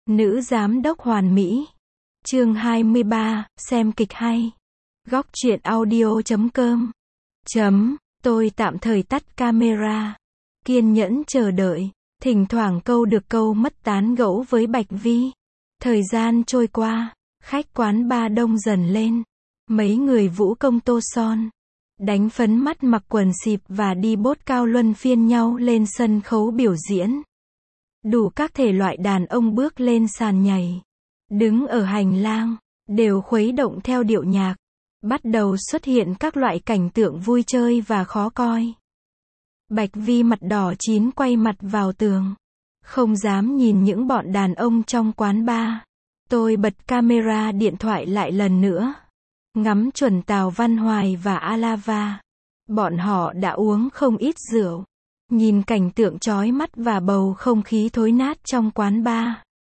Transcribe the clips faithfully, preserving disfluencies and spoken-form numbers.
Nữ giám đốc hoàn mỹ. Chương hai mươi ba, xem kịch hay. Góc truyện audio chấm com. Chấm, tôi tạm thời tắt camera. Kiên nhẫn chờ đợi. Thỉnh thoảng câu được câu mất tán gẫu với Bạch Vi. Thời gian trôi qua, khách quán bar đông dần lên. Mấy người vũ công tô son, đánh phấn mắt mặc quần xịp và đi bốt cao luân phiên nhau lên sân khấu biểu diễn. Đủ các thể loại đàn ông bước lên sàn nhảy, đứng ở hành lang, đều khuấy động theo điệu nhạc. Bắt đầu xuất hiện các loại cảnh tượng vui chơi và khó coi. Bạch Vi mặt đỏ chín quay mặt vào tường, không dám nhìn những bọn đàn ông trong quán bar. Tôi bật camera điện thoại lại lần nữa, ngắm chuẩn Tào Văn Hoài và Alava. Bọn họ đã uống không ít rượu. Nhìn cảnh tượng chói mắt và bầu không khí thối nát trong quán bar,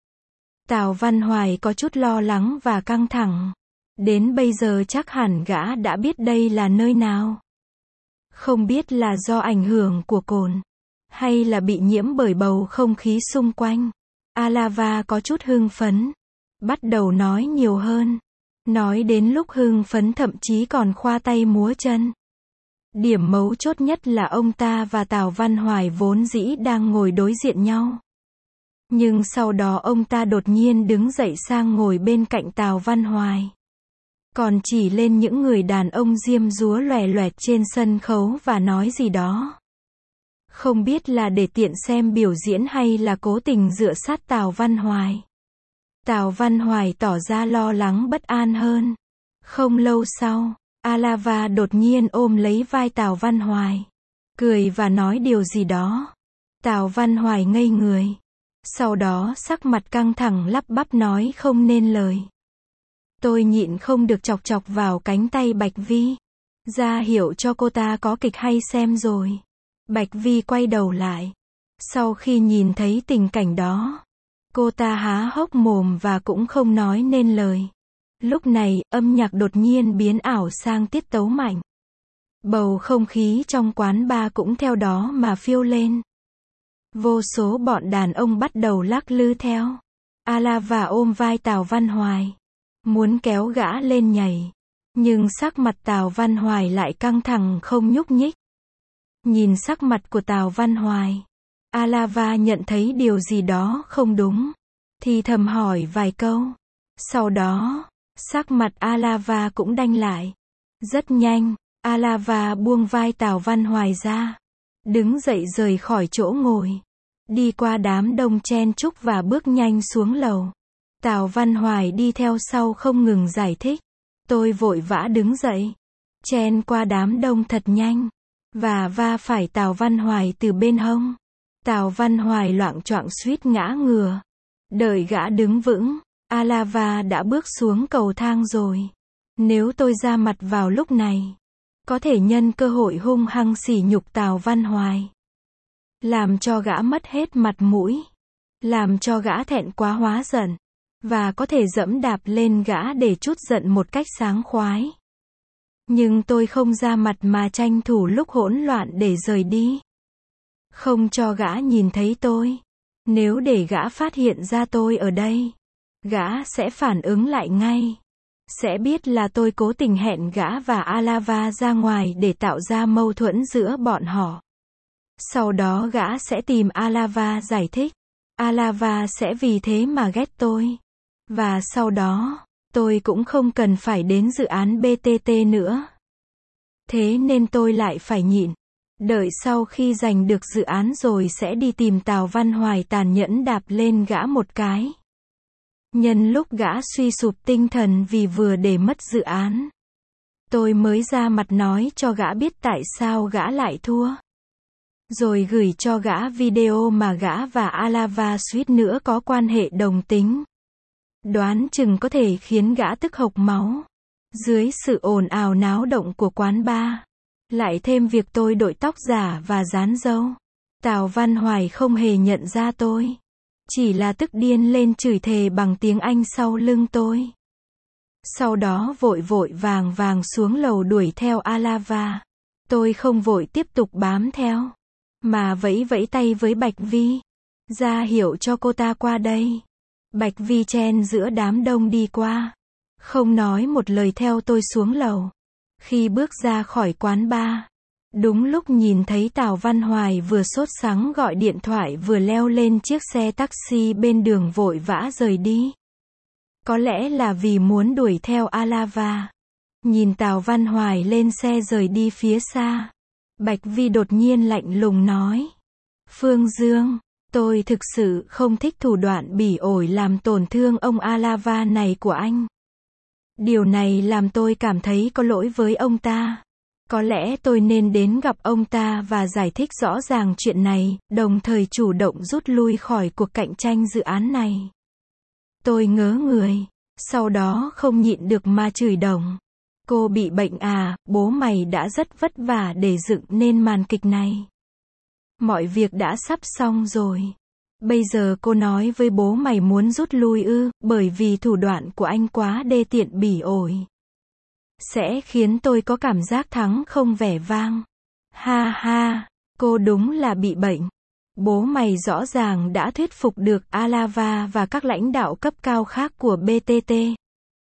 Tào Văn Hoài có chút lo lắng và căng thẳng. Đến bây giờ chắc hẳn gã đã biết đây là nơi nào. Không biết là do ảnh hưởng của cồn, hay là bị nhiễm bởi bầu không khí xung quanh. Alava có chút hưng phấn, bắt đầu nói nhiều hơn. Nói đến lúc hưng phấn thậm chí còn khoa tay múa chân. Điểm mấu chốt nhất là ông ta và Tào Văn Hoài vốn dĩ đang ngồi đối diện nhau. Nhưng sau đó ông ta đột nhiên đứng dậy sang ngồi bên cạnh Tào Văn Hoài. Còn chỉ lên những người đàn ông diêm dúa lòe loẹt trên sân khấu và nói gì đó. Không biết là để tiện xem biểu diễn hay là cố tình dựa sát Tào Văn Hoài. Tào Văn Hoài tỏ ra lo lắng bất an hơn. Không lâu sau, Alava đột nhiên ôm lấy vai Tào Văn Hoài, cười và nói điều gì đó. Tào Văn Hoài ngây người. Sau đó sắc mặt căng thẳng lắp bắp nói không nên lời. Tôi nhịn không được chọc chọc vào cánh tay Bạch Vi, ra hiệu cho cô ta có kịch hay xem rồi. Bạch Vi quay đầu lại. Sau khi nhìn thấy tình cảnh đó, cô ta há hốc mồm và cũng không nói nên lời. Lúc này, âm nhạc đột nhiên biến ảo sang tiết tấu mạnh. Bầu không khí trong quán bar cũng theo đó mà phiêu lên. Vô số bọn đàn ông bắt đầu lắc lư theo. Alava ôm vai Tào Văn Hoài, muốn kéo gã lên nhảy. Nhưng sắc mặt Tào Văn Hoài lại căng thẳng không nhúc nhích. Nhìn sắc mặt của Tào Văn Hoài, Alava nhận thấy điều gì đó không đúng, thì thầm hỏi vài câu. Sau đó, sắc mặt Alava cũng đanh lại. Rất nhanh, Alava buông vai Tào Văn Hoài ra, đứng dậy rời khỏi chỗ ngồi, đi qua đám đông chen chúc và bước nhanh xuống lầu. Tào Văn Hoài đi theo sau không ngừng giải thích. Tôi vội vã đứng dậy, chen qua đám đông thật nhanh, và va phải Tào Văn Hoài từ bên hông. Tào Văn Hoài loạng choạng suýt ngã ngửa. Đợi gã đứng vững, Alava đã bước xuống cầu thang rồi. Nếu tôi ra mặt vào lúc này, có thể nhân cơ hội hung hăng sỉ nhục Tào Văn Hoài, làm cho gã mất hết mặt mũi, làm cho gã thẹn quá hóa giận, và có thể dẫm đạp lên gã để trút giận một cách sảng khoái. Nhưng tôi không ra mặt mà tranh thủ lúc hỗn loạn để rời đi, không cho gã nhìn thấy tôi. Nếu để gã phát hiện ra tôi ở đây, gã sẽ phản ứng lại ngay, sẽ biết là tôi cố tình hẹn gã và Alava ra ngoài để tạo ra mâu thuẫn giữa bọn họ. Sau đó gã sẽ tìm Alava giải thích. Alava sẽ vì thế mà ghét tôi. Và sau đó, tôi cũng không cần phải đến dự án bê tê tê nữa. Thế nên tôi lại phải nhịn. Đợi sau khi giành được dự án rồi sẽ đi tìm Tào Văn Hoài tàn nhẫn đạp lên gã một cái. Nhân lúc gã suy sụp tinh thần vì vừa để mất dự án, tôi mới ra mặt nói cho gã biết tại sao gã lại thua. Rồi gửi cho gã video mà gã và Alava suýt nữa có quan hệ đồng tính. Đoán chừng có thể khiến gã tức hộc máu. Dưới sự ồn ào náo động của quán bar, lại thêm việc tôi đội tóc giả và dán râu, Tào Văn Hoài không hề nhận ra tôi, chỉ là tức điên lên chửi thề bằng tiếng Anh sau lưng tôi. Sau đó vội vội vàng vàng xuống lầu đuổi theo Alava. Tôi không vội tiếp tục bám theo, mà vẫy vẫy tay với Bạch Vi, ra hiệu cho cô ta qua đây. Bạch Vi chen giữa đám đông đi qua. Không nói một lời theo tôi xuống lầu. Khi bước ra khỏi quán bar, đúng lúc nhìn thấy Tào Văn Hoài vừa sốt sắng gọi điện thoại vừa leo lên chiếc xe taxi bên đường vội vã rời đi. Có lẽ là vì muốn đuổi theo Alava. Nhìn Tào Văn Hoài lên xe rời đi phía xa, Bạch Vi đột nhiên lạnh lùng nói. Phương Dương, tôi thực sự không thích thủ đoạn bỉ ổi làm tổn thương ông Alava này của anh. Điều này làm tôi cảm thấy có lỗi với ông ta. Có lẽ tôi nên đến gặp ông ta và giải thích rõ ràng chuyện này, đồng thời chủ động rút lui khỏi cuộc cạnh tranh dự án này. Tôi ngớ người, sau đó không nhịn được mà chửi đồng. Cô bị bệnh à, bố mày đã rất vất vả để dựng nên màn kịch này. Mọi việc đã sắp xong rồi. Bây giờ cô nói với bố mày muốn rút lui ư, bởi vì thủ đoạn của anh quá đê tiện bỉ ổi. Sẽ khiến tôi có cảm giác thắng không vẻ vang. Ha ha, cô đúng là bị bệnh. Bố mày rõ ràng đã thuyết phục được Alava và các lãnh đạo cấp cao khác của bê tê tê.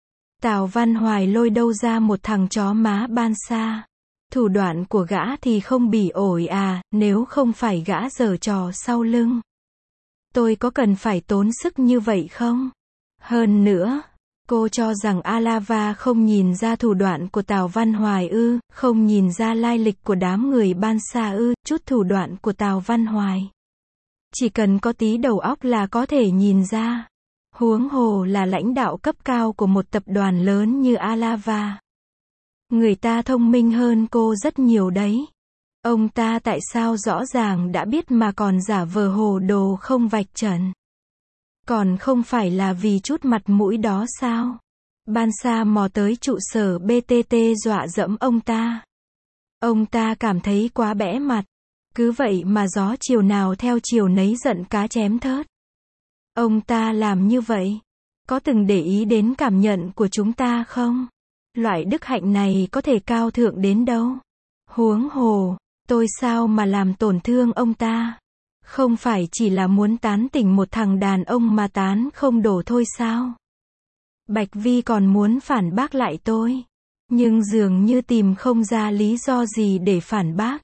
Tào Văn Hoài lôi đâu ra một thằng chó má ban xa. Thủ đoạn của gã thì không bỉ ổi à, nếu không phải gã giở trò sau lưng. Tôi có cần phải tốn sức như vậy không? Hơn nữa, cô cho rằng Alava không nhìn ra thủ đoạn của Tào Văn Hoài ư, không nhìn ra lai lịch của đám người ban xa ư, chút thủ đoạn của Tào Văn Hoài. Chỉ cần có tí đầu óc là có thể nhìn ra. Huống hồ là lãnh đạo cấp cao của một tập đoàn lớn như Alava. Người ta thông minh hơn cô rất nhiều đấy. Ông ta tại sao rõ ràng đã biết mà còn giả vờ hồ đồ không vạch trần? Còn không phải là vì chút mặt mũi đó sao? Ban Sa mò tới trụ sở bê tê tê dọa dẫm ông ta. Ông ta cảm thấy quá bẽ mặt. Cứ vậy mà gió chiều nào theo chiều nấy giận cá chém thớt. Ông ta làm như vậy, có từng để ý đến cảm nhận của chúng ta không? Loại đức hạnh này có thể cao thượng đến đâu? Huống hồ, tôi sao mà làm tổn thương ông ta? Không phải chỉ là muốn tán tỉnh một thằng đàn ông mà tán không đổ thôi sao? Bạch Vi còn muốn phản bác lại tôi, nhưng dường như tìm không ra lý do gì để phản bác.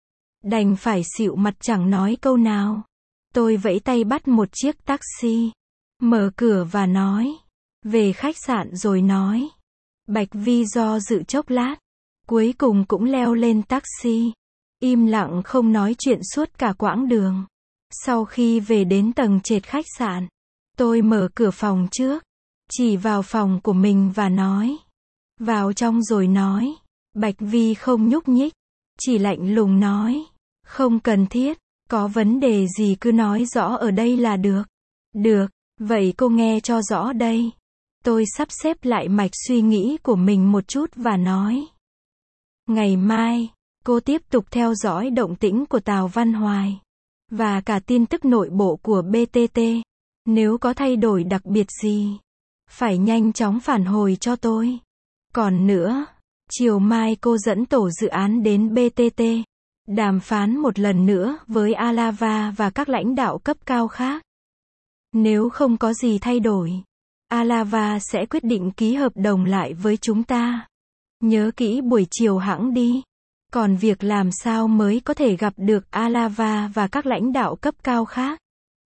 Đành phải xịu mặt chẳng nói câu nào. Tôi vẫy tay bắt một chiếc taxi, mở cửa và nói, về khách sạn rồi nói. Bạch Vi do dự chốc lát, cuối cùng cũng leo lên taxi, im lặng không nói chuyện suốt cả quãng đường. Sau khi về đến tầng trệt khách sạn, tôi mở cửa phòng trước, chỉ vào phòng của mình và nói, vào trong rồi nói. Bạch Vi không nhúc nhích, chỉ lạnh lùng nói, không cần thiết, có vấn đề gì cứ nói rõ ở đây là được. Được, vậy cô nghe cho rõ đây. Tôi sắp xếp lại mạch suy nghĩ của mình một chút và nói. Ngày mai, cô tiếp tục theo dõi động tĩnh của Tào Văn Hoài và cả tin tức nội bộ của bê tê tê. Nếu có thay đổi đặc biệt gì, phải nhanh chóng phản hồi cho tôi. Còn nữa, chiều mai cô dẫn tổ dự án đến bê tê tê, đàm phán một lần nữa với Alava và các lãnh đạo cấp cao khác. Nếu không có gì thay đổi, Alava sẽ quyết định ký hợp đồng lại với chúng ta. Nhớ kỹ buổi chiều hẵng đi. Còn việc làm sao mới có thể gặp được Alava và các lãnh đạo cấp cao khác,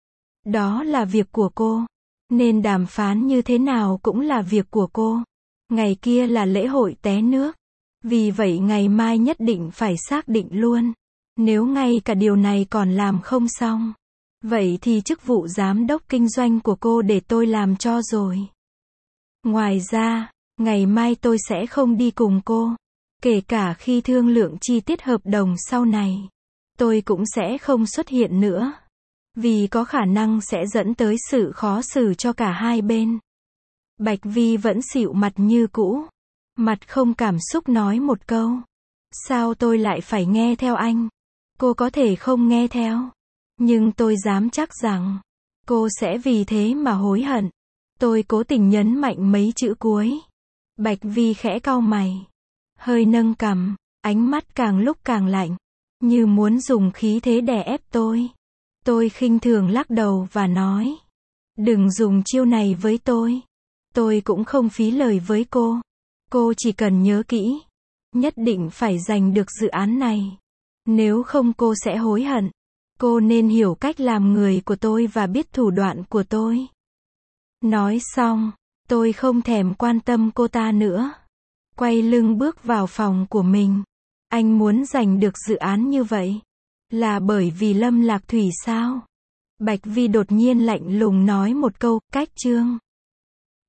đó là việc của cô. Nên đàm phán như thế nào cũng là việc của cô. Ngày kia là lễ hội té nước. Vì vậy ngày mai nhất định phải xác định luôn. Nếu ngay cả điều này còn làm không xong, vậy thì chức vụ giám đốc kinh doanh của cô để tôi làm cho rồi. Ngoài ra, ngày mai tôi sẽ không đi cùng cô. Kể cả khi thương lượng chi tiết hợp đồng sau này, tôi cũng sẽ không xuất hiện nữa. Vì có khả năng sẽ dẫn tới sự khó xử cho cả hai bên. Bạch Vi vẫn xịu mặt như cũ. Mặt không cảm xúc nói một câu. Sao tôi lại phải nghe theo anh? Cô có thể không nghe theo. Nhưng tôi dám chắc rằng, cô sẽ vì thế mà hối hận. Tôi cố tình nhấn mạnh mấy chữ cuối. Bạch Vi khẽ cau mày, hơi nâng cằm, ánh mắt càng lúc càng lạnh, như muốn dùng khí thế đè ép tôi. Tôi khinh thường lắc đầu và nói, Đừng dùng chiêu này với tôi. Tôi cũng không phí lời với cô. Cô chỉ cần nhớ kỹ. Nhất định phải giành được dự án này. Nếu không cô sẽ hối hận. Cô nên hiểu cách làm người của tôi và biết thủ đoạn của tôi. Nói xong, tôi không thèm quan tâm cô ta nữa. Quay lưng bước vào phòng của mình. Anh muốn giành được dự án như vậy. Là bởi vì Lâm Lạc Thủy sao? Bạch Vi đột nhiên lạnh lùng nói một câu, cách chương.